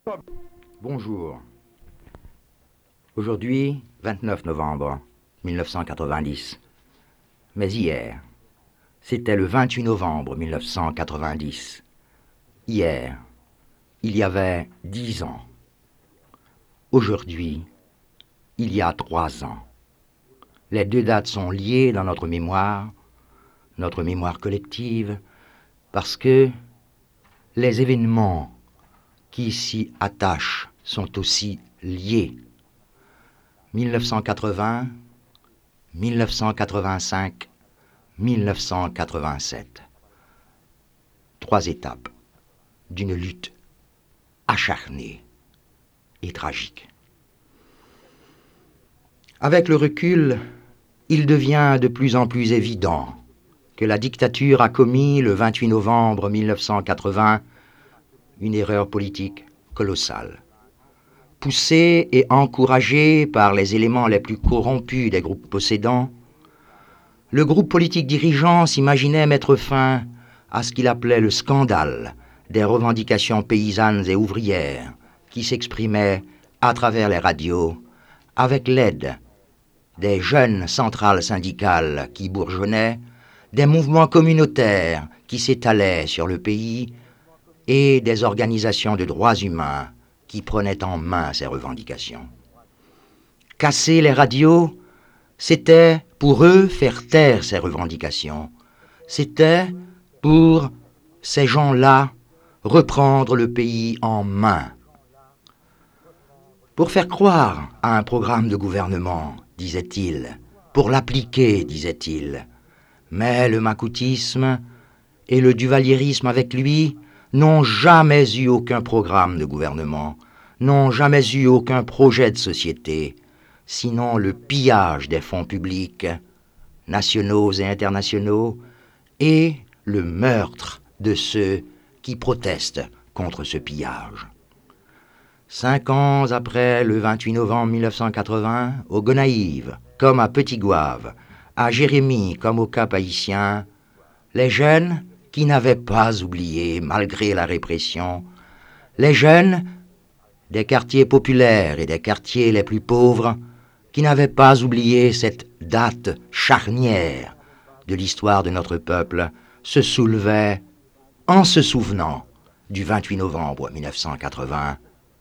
Bonjour. Aujourd'hui, 29 novembre 1990. Mais hier, c'était le 28 novembre 1990. Hier, il y avait 10 ans. Aujourd'hui, il y a 3 ans. Les deux dates sont liées dans notre mémoire collective, parce que les événements qui s'y attachent sont aussi liés. 1980, 1985, 1987. 3 étapes d'une lutte acharnée et tragique. Avec le recul, il devient de plus en plus évident que la dictature a commis le 28 novembre 1980 une erreur politique colossale. Poussé et encouragé par les éléments les plus corrompus des groupes possédants, le groupe politique dirigeant s'imaginait mettre fin à ce qu'il appelait le scandale des revendications paysannes et ouvrières qui s'exprimaient à travers les radios avec l'aide des jeunes centrales syndicales qui bourgeonnaient, des mouvements communautaires qui s'étalaient sur le pays et des organisations de droits humains qui prenaient en main ces revendications. Casser les radios, c'était pour eux faire taire ces revendications. C'était pour ces gens-là reprendre le pays en main. Pour faire croire à un programme de gouvernement, disait-il, pour l'appliquer, disait-il. Mais le macoutisme et le duvalierisme avec lui n'ont jamais eu aucun programme de gouvernement, n'ont jamais eu aucun projet de société, sinon le pillage des fonds publics, nationaux et internationaux, et le meurtre de ceux qui protestent contre ce pillage. 5 ans après le 28 novembre 1980, au Gonaïves, comme à Petit-Gouave, à Jérémie comme au Cap-Haïtien, les jeunes qui n'avaient pas oublié, malgré la répression, les jeunes des quartiers populaires et des quartiers les plus pauvres, qui n'avaient pas oublié cette date charnière de l'histoire de notre peuple, se soulevaient en se souvenant du 28 novembre 1980,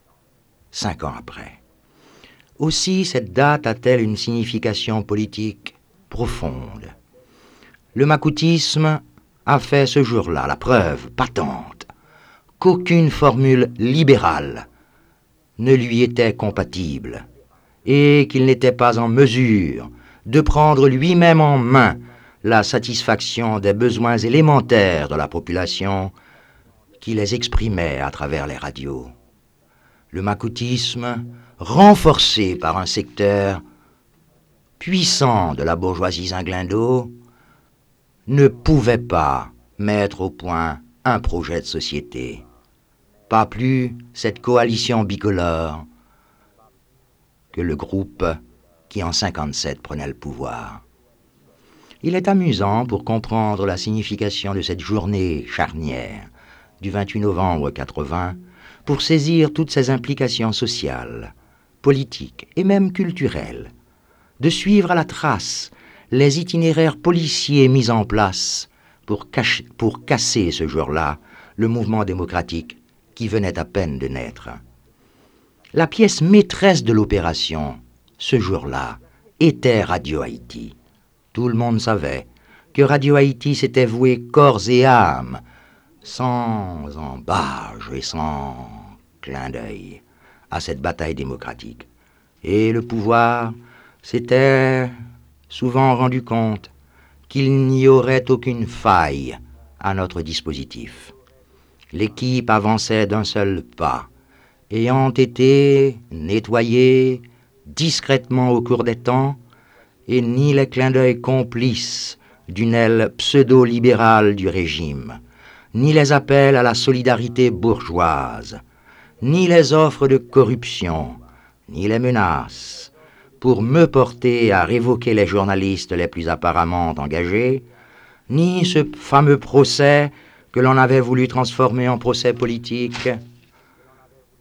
5 ans après. Aussi, cette date a-t-elle une signification politique profonde. Le macoutisme a fait ce jour-là la preuve patente qu'aucune formule libérale ne lui était compatible et qu'il n'était pas en mesure de prendre lui-même en main la satisfaction des besoins élémentaires de la population qui les exprimait à travers les radios. Le macoutisme, renforcé par un secteur puissant de la bourgeoisie zinglando, ne pouvait pas mettre au point un projet de société. Pas plus cette coalition bicolore que le groupe qui en 57 prenait le pouvoir. Il est amusant pour comprendre la signification de cette journée charnière du 28 novembre 80, pour saisir toutes ses implications sociales, politiques et même culturelles, de suivre à la trace les itinéraires policiers mis en place pour casser ce jour-là le mouvement démocratique qui venait à peine de naître. La pièce maîtresse de l'opération, ce jour-là, était Radio Haïti. Tout le monde savait que Radio Haïti s'était voué corps et âme, sans embâche et sans clin d'œil, à cette bataille démocratique. Et le pouvoir s'était souvent rendu compte qu'il n'y aurait aucune faille à notre dispositif. L'équipe avançait d'un seul pas, ayant été nettoyée discrètement au cours des temps, et ni les clins d'œil complices d'une aile pseudo-libérale du régime, ni les appels à la solidarité bourgeoise, ni les offres de corruption, ni les menaces, pour me porter à révoquer les journalistes les plus apparemment engagés, ni ce fameux procès que l'on avait voulu transformer en procès politique,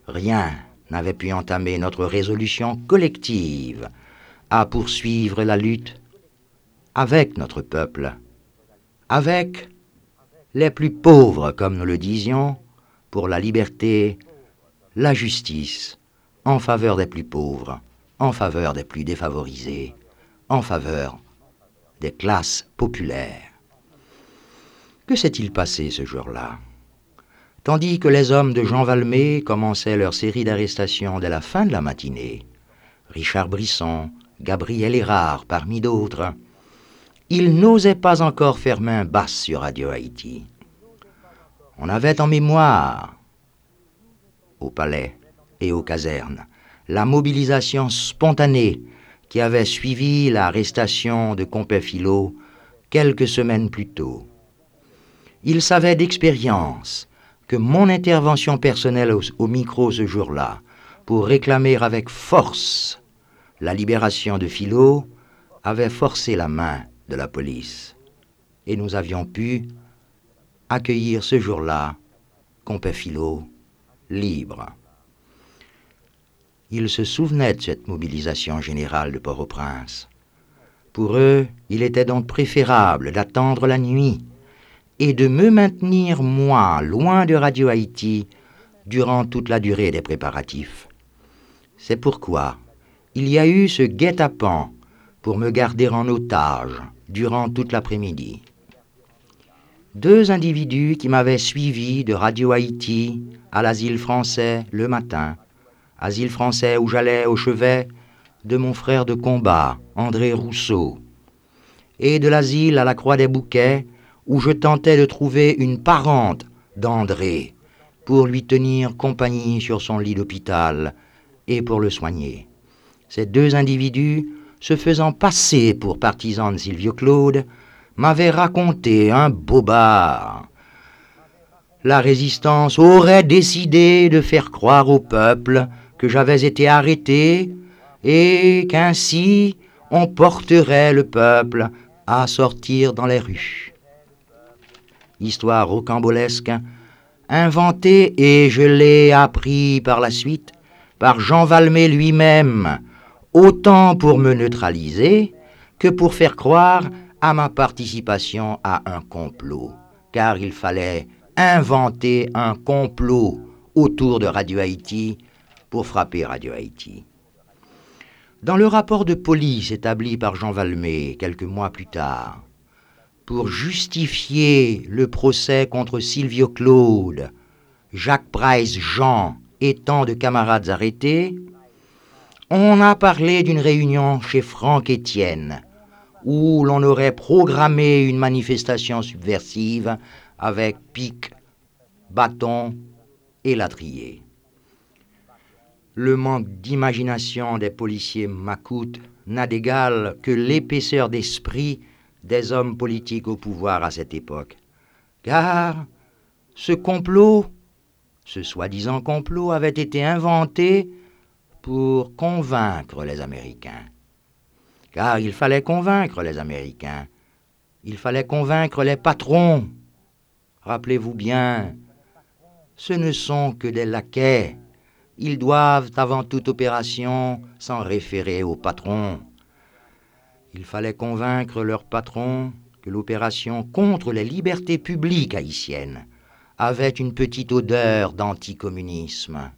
Rien n'avait pu entamer notre résolution collective à poursuivre la lutte avec notre peuple, avec les plus pauvres, comme nous le disions, pour la liberté, la justice, en faveur des plus pauvres, en faveur des plus défavorisés, en faveur des classes populaires. Que s'est-il passé ce jour-là? Tandis que les hommes de Jean Valmet commençaient leur série d'arrestations dès la fin de la matinée, Richard Brisson, Gabriel Hérard parmi d'autres, ils n'osaient pas encore faire main basse sur Radio Haïti. On avait en mémoire, au palais et aux casernes, la mobilisation spontanée qui avait suivi l'arrestation de Compey-Philo quelques semaines plus tôt. Ils savaient d'expérience que mon intervention personnelle au micro ce jour-là, pour réclamer avec force la libération de Philo, avait forcé la main de la police. Et nous avions pu accueillir ce jour-là Compey-Philo libre. Ils se souvenaient de cette mobilisation générale de Port-au-Prince. Pour eux, il était donc préférable d'attendre la nuit et de me maintenir, moi, loin de Radio Haïti, durant toute la durée des préparatifs. C'est pourquoi il y a eu ce guet-apens pour me garder en otage durant toute l'après-midi. 2 individus qui m'avaient suivi de Radio Haïti à l'asile français le matin, asile français où j'allais au chevet de mon frère de combat, André Rousseau, et de l'asile à la Croix des Bouquets, où je tentais de trouver une parente d'André pour lui tenir compagnie sur son lit d'hôpital et pour le soigner. Ces 2 individus, se faisant passer pour partisans de Silvio Claude, m'avaient raconté un bobard. La résistance aurait décidé de faire croire au peuple que j'avais été arrêté et qu'ainsi on porterait le peuple à sortir dans les rues. Histoire rocambolesque, inventée, et je l'ai appris par la suite, par Jean Valmet lui-même, autant pour me neutraliser que pour faire croire à ma participation à un complot, car il fallait inventer un complot autour de Radio Haïti pour frapper Radio Haïti. Dans le rapport de police établi par Jean Valmet quelques mois plus tard, pour justifier le procès contre Silvio Claude, Jacques Price Jean et tant de camarades arrêtés, on a parlé d'une réunion chez Franck Étienne, où l'on aurait programmé une manifestation subversive avec pic, bâton et latrier. Le manque d'imagination des policiers macoutes n'a d'égal que l'épaisseur d'esprit des hommes politiques au pouvoir à cette époque. Car ce complot, ce soi-disant complot, avait été inventé pour convaincre les Américains. Car il fallait convaincre les Américains. Il fallait convaincre les patrons. Rappelez-vous bien, ce ne sont que des laquais. Ils doivent, avant toute opération, s'en référer aux patrons. Il fallait convaincre leurs patrons que l'opération contre les libertés publiques haïtiennes avait une petite odeur d'anticommunisme.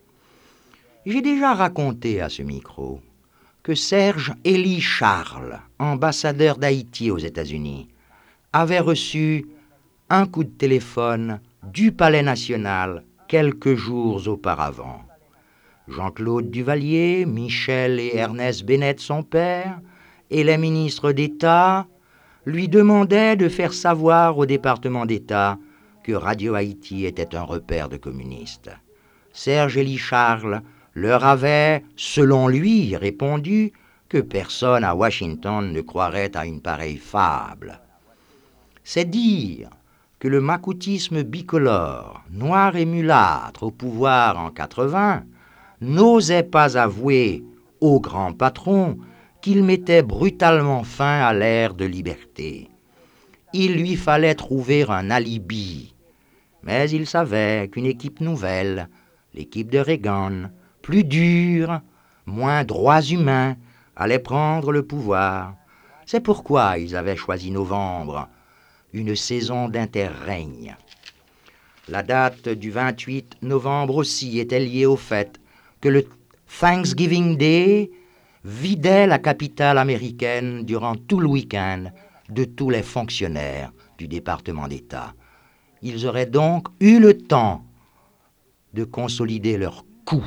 J'ai déjà raconté à ce micro que Serge Élie Charles, ambassadeur d'Haïti aux États-Unis, avait reçu un coup de téléphone du Palais national quelques jours auparavant. Jean-Claude Duvalier, Michel et Ernest Bennett, son père, et les ministres d'État lui demandaient de faire savoir au département d'État que Radio Haïti était un repère de communistes. Serge Élie Charles leur avait, selon lui, répondu que personne à Washington ne croirait à une pareille fable. C'est dire que le macoutisme bicolore, noir et mulâtre, au pouvoir en 80, n'osait pas avouer au grand patron qu'il mettait brutalement fin à l'ère de liberté. Il lui fallait trouver un alibi, mais il savait qu'une équipe nouvelle L'équipe de Reagan, plus dure, moins droits humains, allait prendre le pouvoir. C'est pourquoi ils avaient choisi novembre, une saison d'interrègne. La date du 28 novembre aussi était liée au fait que le Thanksgiving Day vidait la capitale américaine durant tout le week-end de tous les fonctionnaires du département d'État. Ils auraient donc eu le temps de consolider leurs coups.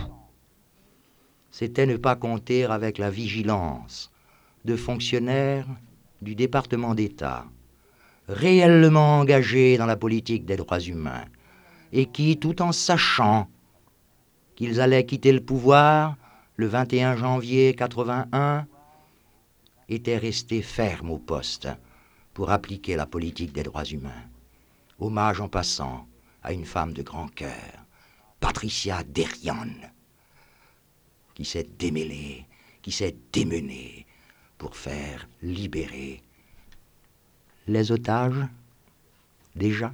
C'était ne pas compter avec la vigilance de fonctionnaires du département d'État, réellement engagés dans la politique des droits humains, et qui, tout en sachant qu'ils allaient quitter le pouvoir le 21 janvier 81, étaient restés fermes au poste pour appliquer la politique des droits humains. Hommage en passant à une femme de grand cœur, Patricia Derian, qui s'est démêlée, qui s'est démenée pour faire libérer les otages, déjà.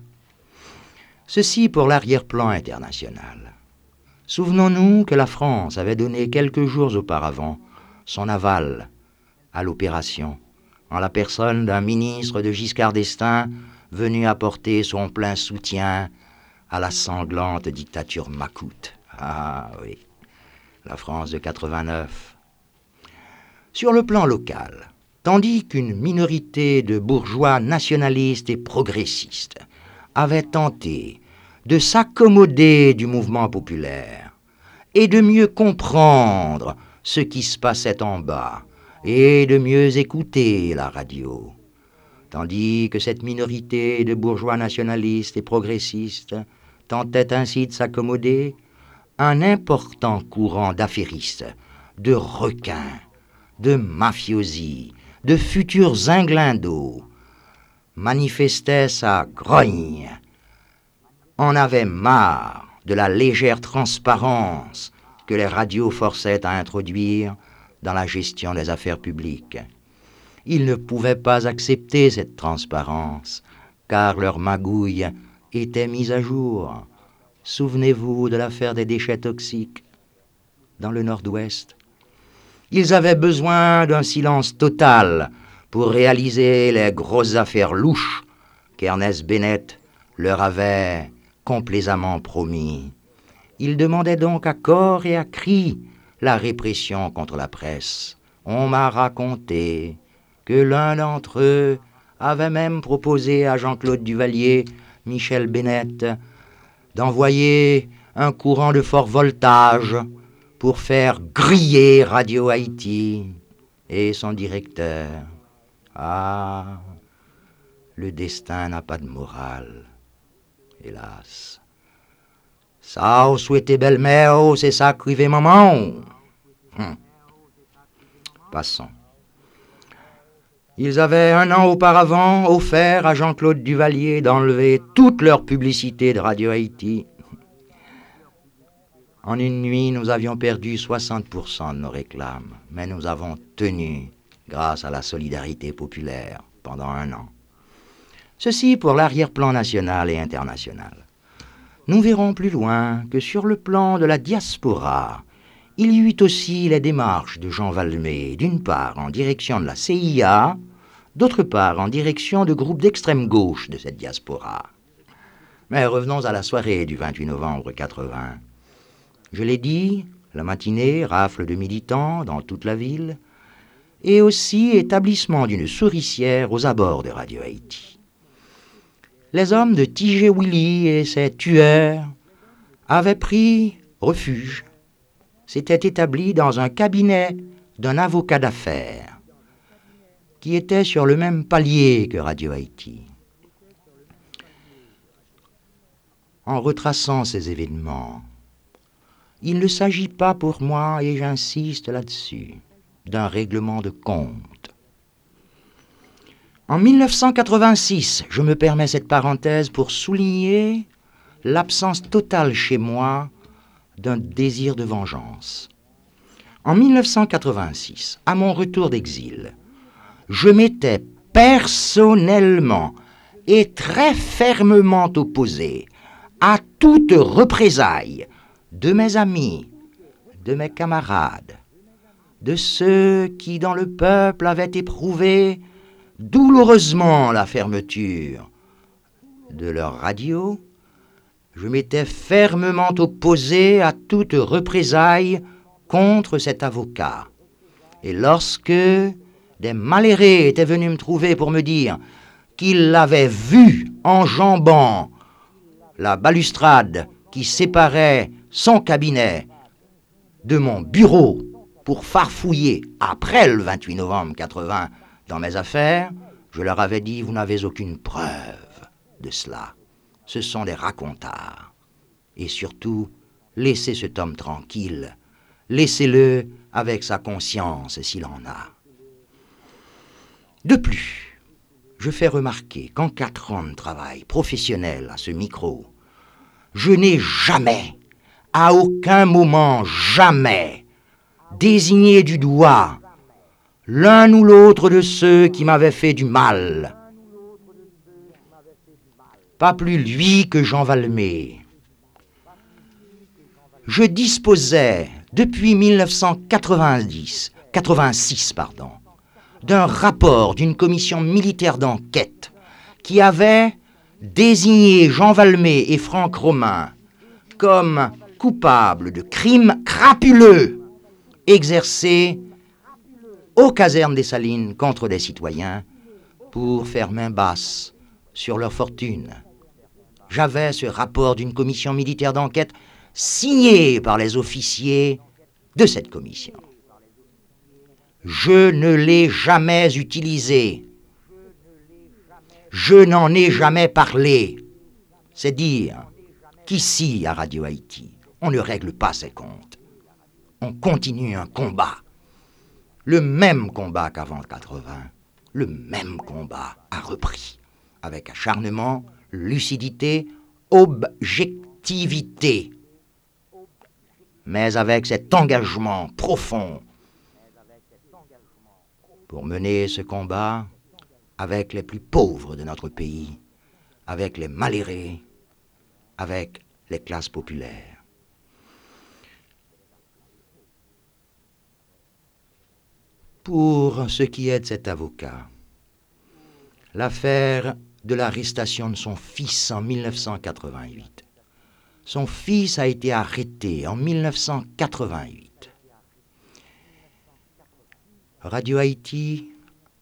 Ceci pour l'arrière-plan international. Souvenons-nous que la France avait donné quelques jours auparavant son aval à l'opération, en la personne d'un ministre de Giscard d'Estaing venu apporter son plein soutien à la sanglante dictature macoute. Ah oui, la France de 89. Sur le plan local, tandis qu'une minorité de bourgeois nationalistes et progressistes avait tenté de s'accommoder du mouvement populaire et de mieux comprendre ce qui se passait en bas et de mieux écouter la radio, tandis que cette minorité de bourgeois nationalistes et progressistes tentait ainsi de s'accommoder, un important courant d'affairistes, de requins, de mafiosi, de futurs inglindos, manifestait sa grogne. On avait marre de la légère transparence que les radios forçaient à introduire dans la gestion des affaires publiques. Ils ne pouvaient pas accepter cette transparence, car leurs magouilles étaient mises à jour. Souvenez-vous de l'affaire des déchets toxiques dans le Nord-Ouest. Ils avaient besoin d'un silence total pour réaliser les grosses affaires louches qu'Ernest Bennett leur avait complaisamment promis. Ils demandaient donc à corps et à cri la répression contre la presse. On m'a raconté que l'un d'entre eux avait même proposé à Jean-Claude Duvalier, Michel Bennett, d'envoyer un courant de fort voltage pour faire griller Radio Haïti et son directeur. Ah, le destin n'a pas de morale, hélas. Ça, on souhaitait belle-mère, c'est ça crivé maman. Passons. Ils avaient un an auparavant offert à Jean-Claude Duvalier d'enlever toute leur publicité de Radio Haïti. En une nuit, nous avions perdu 60% de nos réclames, mais nous avons tenu grâce à la solidarité populaire pendant un an. Ceci pour l'arrière-plan national et international. Nous verrons plus loin que sur le plan de la diaspora, il y eut aussi les démarches de Jean Valmet, d'une part en direction de la CIA, d'autre part en direction de groupes d'extrême gauche de cette diaspora. Mais revenons à la soirée du 28 novembre 80. Je l'ai dit, la matinée, rafle de militants dans toute la ville, et aussi établissement d'une souricière aux abords de Radio Haïti. Les hommes de T.J. Willy et ses tueurs avaient pris refuge, s'étaient établis dans un cabinet d'un avocat d'affaires qui était sur le même palier que Radio Haïti. En retraçant ces événements, il ne s'agit pas pour moi, et j'insiste là-dessus, d'un règlement de compte. En 1986, je me permets cette parenthèse pour souligner l'absence totale chez moi d'un désir de vengeance. En 1986, à mon retour d'exil, je m'étais personnellement et très fermement opposé à toute représaille de mes amis, de mes camarades, de ceux qui dans le peuple avaient éprouvé douloureusement la fermeture de leur radio, je m'étais fermement opposé à toute représaille contre cet avocat. Et lorsque des malheureux étaient venus me trouver pour me dire qu'ils l'avaient vu enjambant la balustrade qui séparait son cabinet de mon bureau pour farfouiller après le 28 novembre 80 dans mes affaires, je leur avais dit, vous n'avez aucune preuve de cela. Ce sont des racontards. Et surtout, laissez cet homme tranquille. Laissez-le avec sa conscience s'il en a. De plus, je fais remarquer qu'en 4 ans de travail professionnel à ce micro, je n'ai jamais, à aucun moment, jamais, désigné du doigt l'un ou l'autre de ceux qui m'avaient fait du mal. Pas plus lui que Jean Valmet. Je disposais, depuis 1986, d'un rapport d'une commission militaire d'enquête qui avait désigné Jean Valmet et Franck Romain comme coupables de crimes crapuleux exercés aux casernes des Salines contre des citoyens pour faire main basse sur leur fortune. J'avais ce rapport d'une commission militaire d'enquête signé par les officiers de cette commission. Je ne l'ai jamais utilisé. Je n'en ai jamais parlé. C'est dire qu'ici, à Radio Haïti, on ne règle pas ses comptes. On continue un combat. Le même combat qu'avant 80, le même combat a repris, avec acharnement, lucidité, objectivité, mais avec cet engagement profond pour mener ce combat avec les plus pauvres de notre pays, avec les malheureux, avec les classes populaires. Pour ce qui est de cet avocat, l'affaire de l'arrestation de son fils en 1988. Son fils a été arrêté en 1988. Radio Haïti,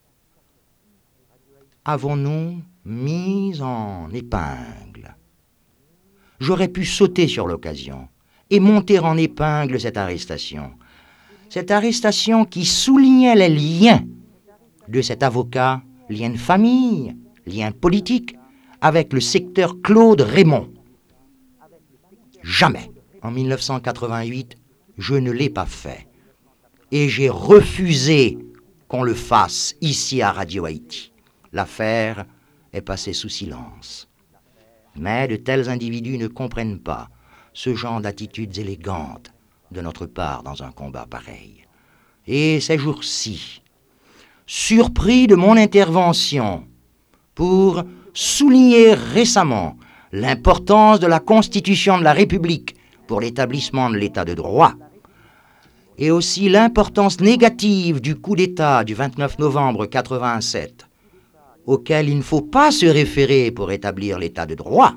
avons-nous mis en épingle? J'aurais pu sauter sur l'occasion et monter en épingle cette arrestation. Cette arrestation qui soulignait les liens de cet avocat, liens de famille, liens politiques, avec le secteur Claude Raymond. Jamais, en 1988, je ne l'ai pas fait. Et j'ai refusé qu'on le fasse ici à Radio Haïti. L'affaire est passée sous silence. Mais de tels individus ne comprennent pas ce genre d'attitudes élégantes de notre part dans un combat pareil. Et ces jours-ci, surpris de mon intervention pour souligner récemment l'importance de la Constitution de la République pour l'établissement de l'État de droit, et aussi l'importance négative du coup d'État du 29 novembre 87, auquel il ne faut pas se référer pour établir l'État de droit,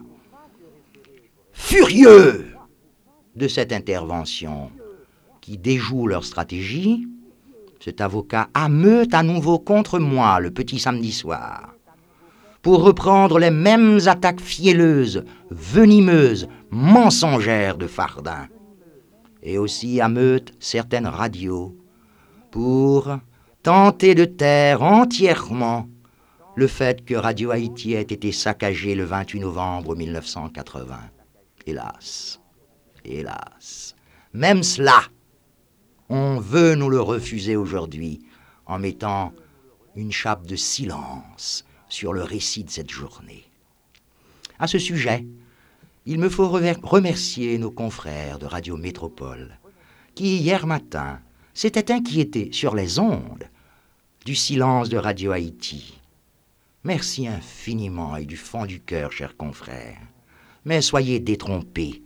furieux de cette intervention qui déjoue leur stratégie, cet avocat ameute à nouveau contre moi le petit samedi soir pour reprendre les mêmes attaques fielleuses, venimeuses, mensongères de Fardin, et aussi ameute certaines radios pour tenter de taire entièrement le fait que Radio Haïti ait été saccagée le 28 novembre 1980. Hélas. Hélas, même cela, on veut nous le refuser aujourd'hui en mettant une chape de silence sur le récit de cette journée. À ce sujet, il me faut remercier nos confrères de Radio Métropole qui, hier matin, s'étaient inquiétés sur les ondes du silence de Radio Haïti. Merci infiniment et du fond du cœur, chers confrères, mais soyez détrompés.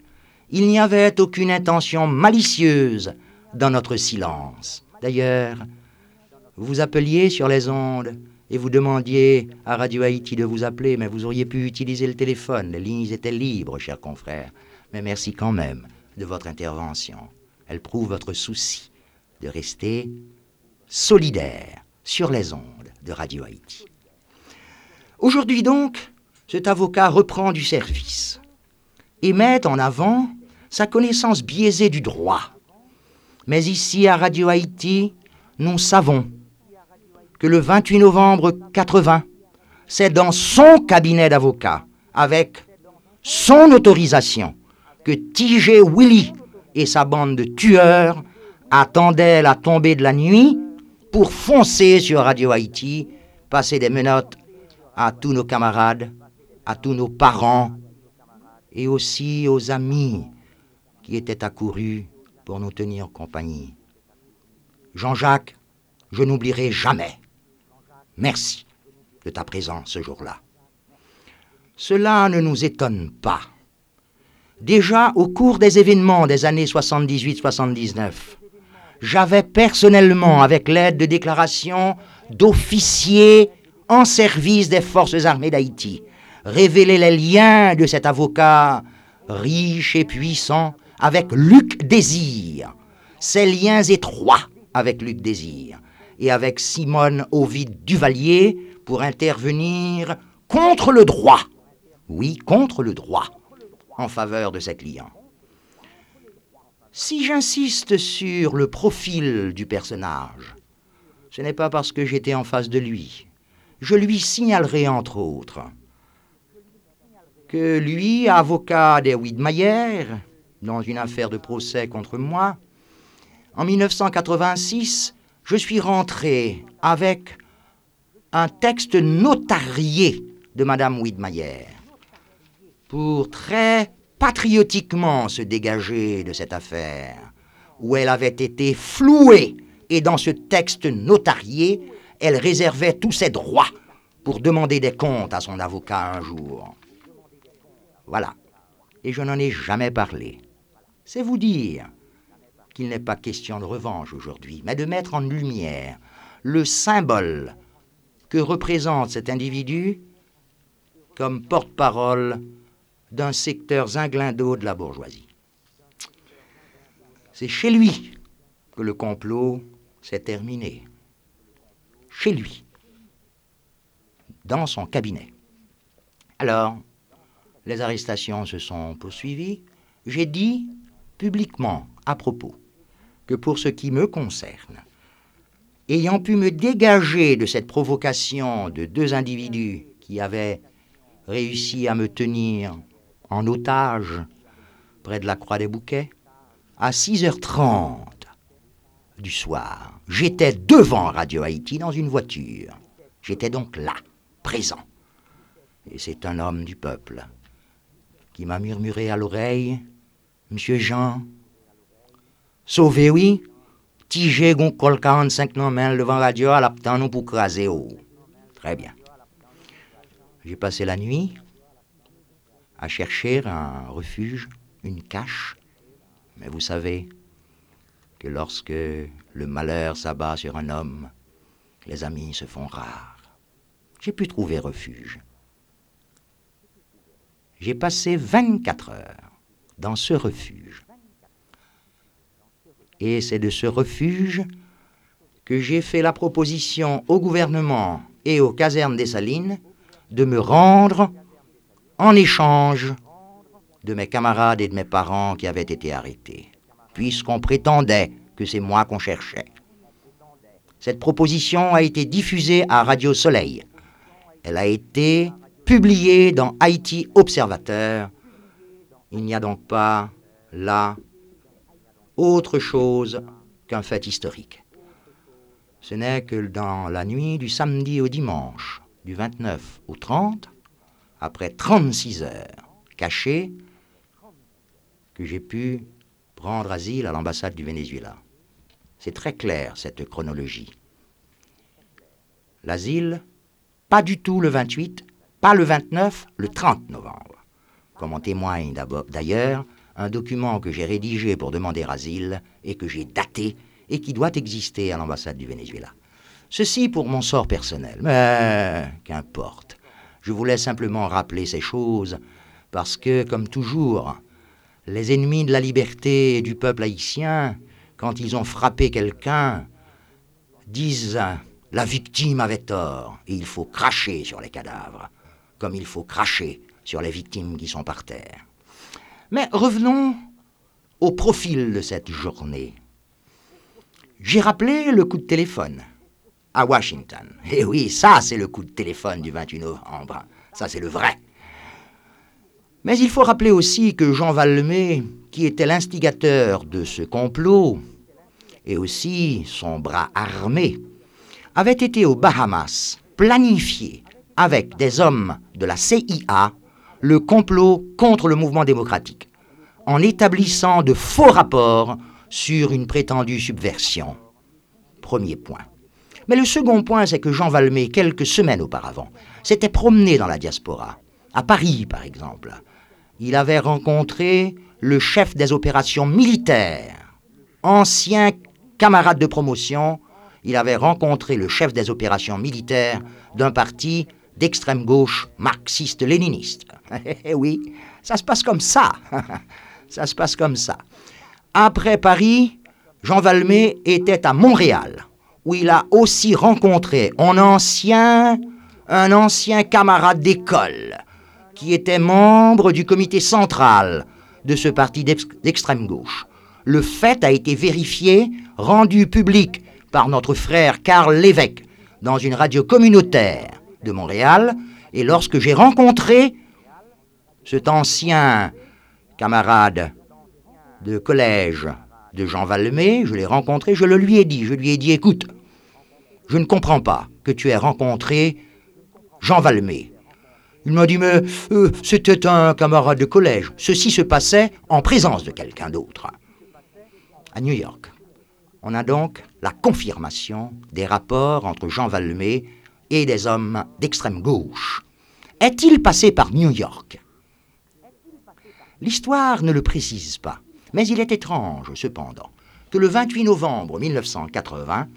Il n'y avait aucune intention malicieuse dans notre silence. D'ailleurs, vous appeliez sur les ondes et vous demandiez à Radio Haïti de vous appeler, mais vous auriez pu utiliser le téléphone. Les lignes étaient libres, chers confrères. Mais merci quand même de votre intervention. Elle prouve votre souci de rester solidaire sur les ondes de Radio Haïti. Aujourd'hui donc, cet avocat reprend du service et met en avant sa connaissance biaisée du droit. Mais ici, à Radio Haïti, nous savons que le 28 novembre 80, c'est dans son cabinet d'avocat, avec son autorisation, que TJ Willy et sa bande de tueurs attendaient la tombée de la nuit pour foncer sur Radio Haïti, passer des menottes à tous nos camarades, à tous nos parents et aussi aux amis qui étaient accourus pour nous tenir compagnie. Jean-Jacques, je n'oublierai jamais. Merci de ta présence ce jour-là. Cela ne nous étonne pas. Déjà au cours des événements des années 78-79, j'avais personnellement, avec l'aide de déclarations d'officiers en service des forces armées d'Haïti, révélé les liens de cet avocat riche et puissant avec Luc Désir, ses liens étroits avec Luc Désir et avec Simone Ovide Duvalier pour intervenir contre le droit, oui, contre le droit, en faveur de ses clients. Si j'insiste sur le profil du personnage, ce n'est pas parce que j'étais en face de lui. Je lui signalerai entre autres que lui, avocat des Widmayer, dans une affaire de procès contre moi, en 1986, je suis rentré avec un texte notarié de Madame Widmayer pour très patriotiquement se dégager de cette affaire où elle avait été flouée et dans ce texte notarié, elle réservait tous ses droits pour demander des comptes à son avocat un jour. Voilà. Et je n'en ai jamais parlé. C'est vous dire qu'il n'est pas question de revanche aujourd'hui, mais de mettre en lumière le symbole que représente cet individu comme porte-parole d'un secteur zinglindot de la bourgeoisie. C'est chez lui que le complot s'est terminé. Chez lui. Dans son cabinet. Alors, les arrestations se sont poursuivies. J'ai dit publiquement à propos que pour ce qui me concerne, ayant pu me dégager de cette provocation de deux individus qui avaient réussi à me tenir en otage près de la Croix des Bouquets, à 6h30 du soir, j'étais devant Radio Haïti dans une voiture. J'étais donc là, présent. Et c'est un homme du peuple qui m'a murmuré à l'oreille, « Monsieur Jean, sauvé, oui, tige gon col 45 non men devant radio à l'aptan nous pour craser haut. » Très bien. J'ai passé la nuit à chercher un refuge, une cache. Mais vous savez que lorsque le malheur s'abat sur un homme, les amis se font rares. J'ai pu trouver refuge. J'ai passé 24 heures dans ce refuge. Et c'est de ce refuge que j'ai fait la proposition au gouvernement et aux casernes des Salines de me rendre en échange de mes camarades et de mes parents qui avaient été arrêtés, puisqu'on prétendait que c'est moi qu'on cherchait. Cette proposition a été diffusée à Radio Soleil. Elle a été publiée dans Haïti Observateur. Il n'y a donc pas là autre chose qu'un fait historique. Ce n'est que dans la nuit du samedi au dimanche, du 29 au 30, après 36 heures cachées, que j'ai pu prendre asile à l'ambassade du Venezuela. C'est très clair, cette chronologie. L'asile, pas du tout le 28, pas le 29, le 30 novembre. Comme en témoigne d'ailleurs un document que j'ai rédigé pour demander asile et que j'ai daté et qui doit exister à l'ambassade du Venezuela. Ceci pour mon sort personnel, mais qu'importe. Je voulais simplement rappeler ces choses parce que, comme toujours, les ennemis de la liberté et du peuple haïtien, quand ils ont frappé quelqu'un, disent « la victime avait tort et il faut cracher sur les cadavres, comme il faut cracher sur les victimes qui sont par terre. » Mais revenons au profil de cette journée. J'ai rappelé le coup de téléphone à Washington. Et oui, ça c'est le coup de téléphone du 28 novembre. Ça c'est le vrai. Mais il faut rappeler aussi que Jean Valmet, qui était l'instigateur de ce complot, et aussi son bras armé, avait été aux Bahamas planifié avec des hommes de la CIA le complot contre le mouvement démocratique, en établissant de faux rapports sur une prétendue subversion. Premier point. Mais le second point, c'est que Jean Valmet, quelques semaines auparavant, s'était promené dans la diaspora, à Paris par exemple. Il avait rencontré le chef des opérations militaires, ancien camarade de promotion. Il avait rencontré le chef des opérations militaires d'un parti d'extrême gauche marxiste-léniniste. Oui, ça se passe comme ça. Ça se passe comme ça. Après Paris, Jean Valmet était à Montréal, où il a aussi rencontré un ancien camarade d'école qui était membre du comité central de ce parti d'extrême gauche. Le fait a été vérifié, rendu public par notre frère Karl Lévesque dans une radio communautaire de Montréal. Et lorsque j'ai rencontré cet ancien camarade de collège de Jean Valmet, je l'ai rencontré, je le lui ai dit. Je lui ai dit, écoute, je ne comprends pas que tu aies rencontré Jean Valmet. Il m'a dit, mais c'était un camarade de collège. Ceci se passait en présence de quelqu'un d'autre. À New York. On a donc la confirmation des rapports entre Jean Valmet et des hommes d'extrême gauche. Est-il passé par New York? L'histoire ne le précise pas, mais il est étrange, cependant, que le 28 novembre 1980,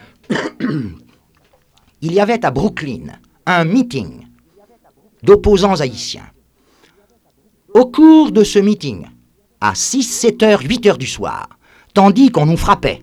il y avait à Brooklyn un meeting d'opposants haïtiens. Au cours de ce meeting, à 6, 7 heures, 8 heures du soir, tandis qu'on nous frappait,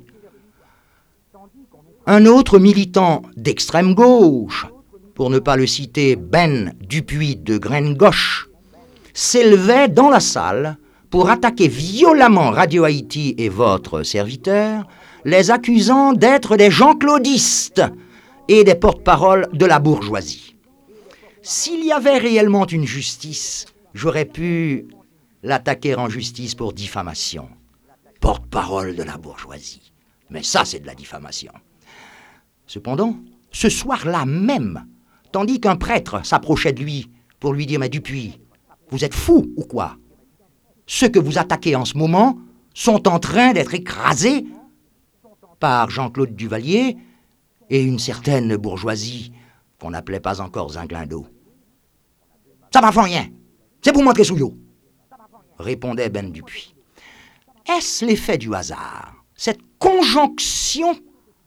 un autre militant d'extrême gauche, pour ne pas le citer, Ben Dupuis de Graine Gauche, s'élevait dans la salle pour attaquer violemment Radio Haïti et votre serviteur, les accusant d'être des jean-claudistes et des porte-paroles de la bourgeoisie. S'il y avait réellement une justice, j'aurais pu l'attaquer en justice pour diffamation. Porte-parole de la bourgeoisie. Mais ça, c'est de la diffamation. Cependant, ce soir-là même, tandis qu'un prêtre s'approchait de lui pour lui dire « Mais Dupuis, vous êtes fou ou quoi? Ceux que vous attaquez en ce moment sont en train d'être écrasés par Jean-Claude Duvalier et une certaine bourgeoisie qu'on n'appelait pas encore Zinglindo. Ça m'a fait rien. C'est pour montrer sous l'eau, répondait Ben Dupuis. Est-ce l'effet du hasard, cette conjonction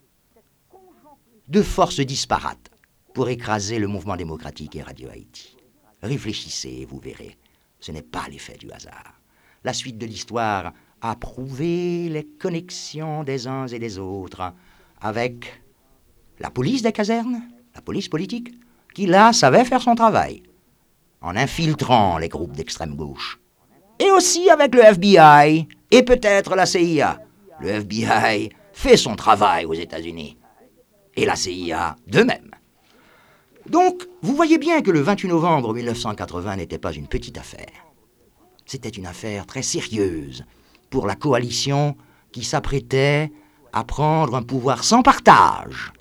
de forces disparates pour écraser le mouvement démocratique et Radio Haïti? Réfléchissez et vous verrez, ce n'est pas l'effet du hasard. La suite de l'histoire a prouvé les connexions des uns et des autres avec la police des casernes, la police politique, qui là savait faire son travail en infiltrant les groupes d'extrême gauche. Et aussi avec le FBI et peut-être la CIA. Le FBI fait son travail aux États-Unis. Et la CIA de même. Donc, vous voyez bien que le 28 novembre 1980 n'était pas une petite affaire. C'était une affaire très sérieuse pour la coalition qui s'apprêtait à prendre un pouvoir sans partage.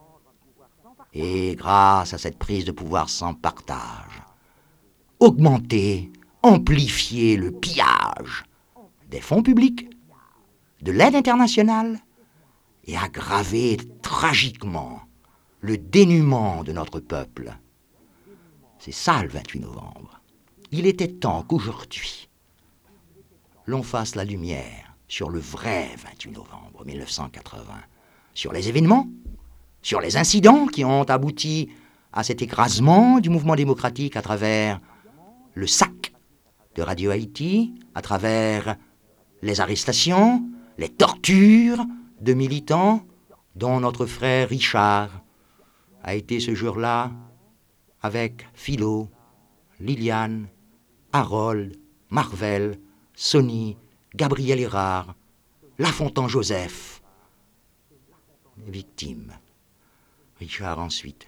Et grâce à cette prise de pouvoir sans partage, augmenter, amplifier le pillage des fonds publics, de l'aide internationale et aggraver tragiquement le dénuement de notre peuple. C'est ça le 28 novembre. Il était temps qu'aujourd'hui, l'on fasse la lumière sur le vrai 28 novembre 1980, sur les événements, sur les incidents qui ont abouti à cet écrasement du mouvement démocratique à travers le sac de Radio Haïti, à travers les arrestations, les tortures de militants dont notre frère Richard a été ce jour-là avec Philo, Liliane, Harold, Marvel, Sonny, Gabriel Hérard, Lafontaine Joseph, les victimes. Richard ensuite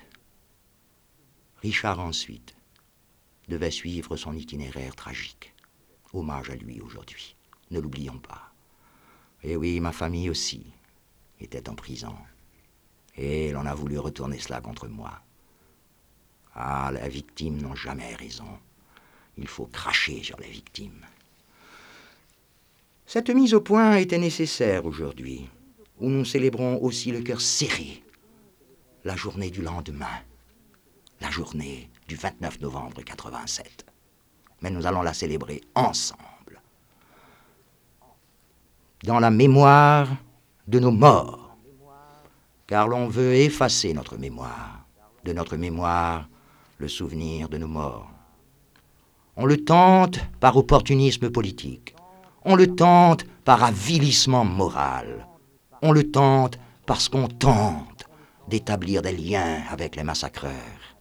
devait suivre son itinéraire tragique. Hommage à lui aujourd'hui, ne l'oublions pas. Et oui, ma famille aussi était en prison. Et l'on a voulu retourner cela contre moi. Ah, les victimes n'ont jamais raison. Il faut cracher sur les victimes. Cette mise au point était nécessaire aujourd'hui, où nous célébrons aussi le cœur serré la journée du lendemain, la journée du 29 novembre 87. Mais nous allons la célébrer ensemble, dans la mémoire de nos morts, car l'on veut effacer notre mémoire, de notre mémoire, le souvenir de nos morts. On le tente par opportunisme politique, on le tente par avilissement moral, on le tente parce qu'on tente d'établir des liens avec les massacreurs.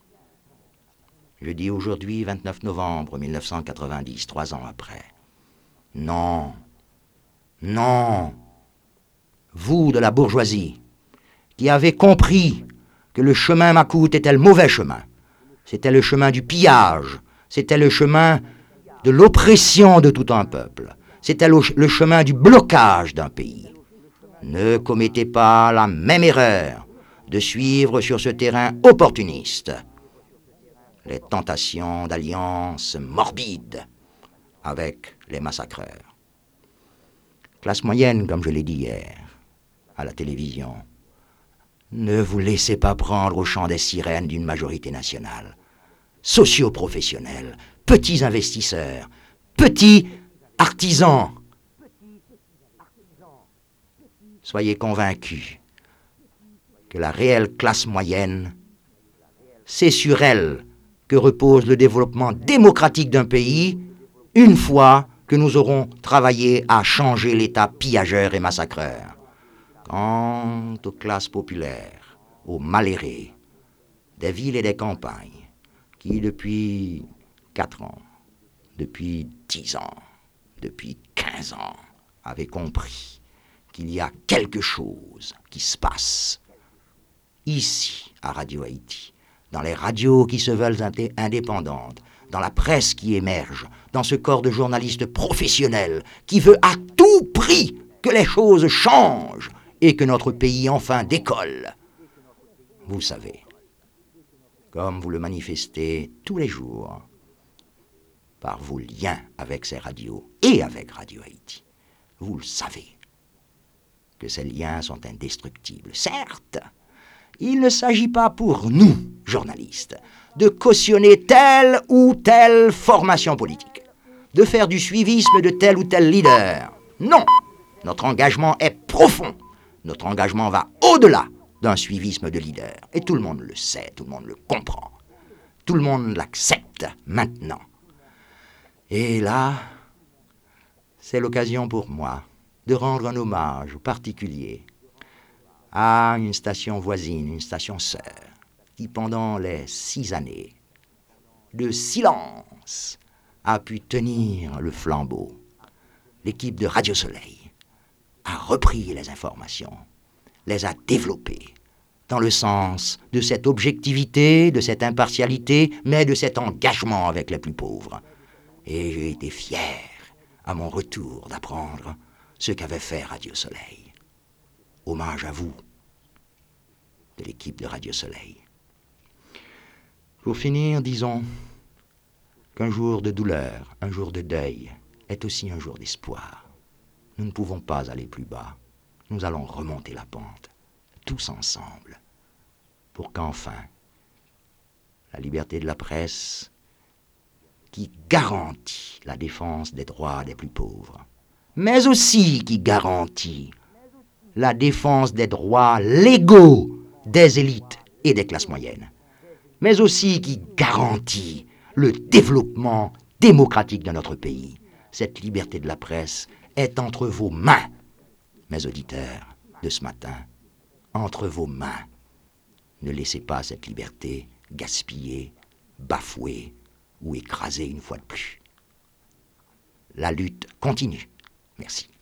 Je dis aujourd'hui 29 novembre 1990, 3 ans après. Non, non, vous de la bourgeoisie, qui avez compris que le chemin Macoute était le mauvais chemin, c'était le chemin du pillage, c'était le chemin de l'oppression de tout un peuple, c'était le chemin du blocage d'un pays. Ne commettez pas la même erreur de suivre sur ce terrain opportuniste les tentations d'alliances morbides avec les massacreurs. Classe moyenne, comme je l'ai dit hier, à la télévision, ne vous laissez pas prendre au chant des sirènes d'une majorité nationale. Socio-professionnels, petits investisseurs, petits artisans, soyez convaincus que la réelle classe moyenne, c'est sur elle que repose le développement démocratique d'un pays, une fois que nous aurons travaillé à changer l'État pillageur et massacreur. Quant aux classes populaires, aux malheureux, des villes et des campagnes, qui depuis 4 ans, depuis 10 ans, depuis 15 ans, avaient compris qu'il y a quelque chose qui se passe ici, à Radio Haïti, dans les radios qui se veulent indépendantes, dans la presse qui émerge, dans ce corps de journalistes professionnels qui veut à tout prix que les choses changent et que notre pays enfin décolle. Vous savez, comme vous le manifestez tous les jours, par vos liens avec ces radios et avec Radio Haïti, vous le savez, que ces liens sont indestructibles. Certes, il ne s'agit pas pour nous, journalistes, de cautionner telle ou telle formation politique, de faire du suivisme de tel ou tel leader. Non, notre engagement est profond. Notre engagement va au-delà d'un suivisme de leader. Et tout le monde le sait, tout le monde le comprend. Tout le monde l'accepte maintenant. Et là, c'est l'occasion pour moi de rendre un hommage particulier à une station voisine, une station sœur, qui pendant les 6 années de silence a pu tenir le flambeau. L'équipe de Radio Soleil a repris les informations, les a développées dans le sens de cette objectivité, de cette impartialité, mais de cet engagement avec les plus pauvres. Et j'ai été fier, à mon retour, d'apprendre ce qu'avait fait Radio Soleil. Hommage à vous, de l'équipe de Radio Soleil. Pour finir, disons qu'un jour de douleur, un jour de deuil, est aussi un jour d'espoir. Nous ne pouvons pas aller plus bas. Nous allons remonter la pente, tous ensemble, pour qu'enfin, la liberté de la presse qui garantit la défense des droits des plus pauvres, mais aussi qui garantit la défense des droits légaux des élites et des classes moyennes, mais aussi qui garantit le développement démocratique de notre pays. Cette liberté de la presse est entre vos mains, mes auditeurs de ce matin, entre vos mains. Ne laissez pas cette liberté gaspiller, bafouer ou écraser une fois de plus. La lutte continue. Merci.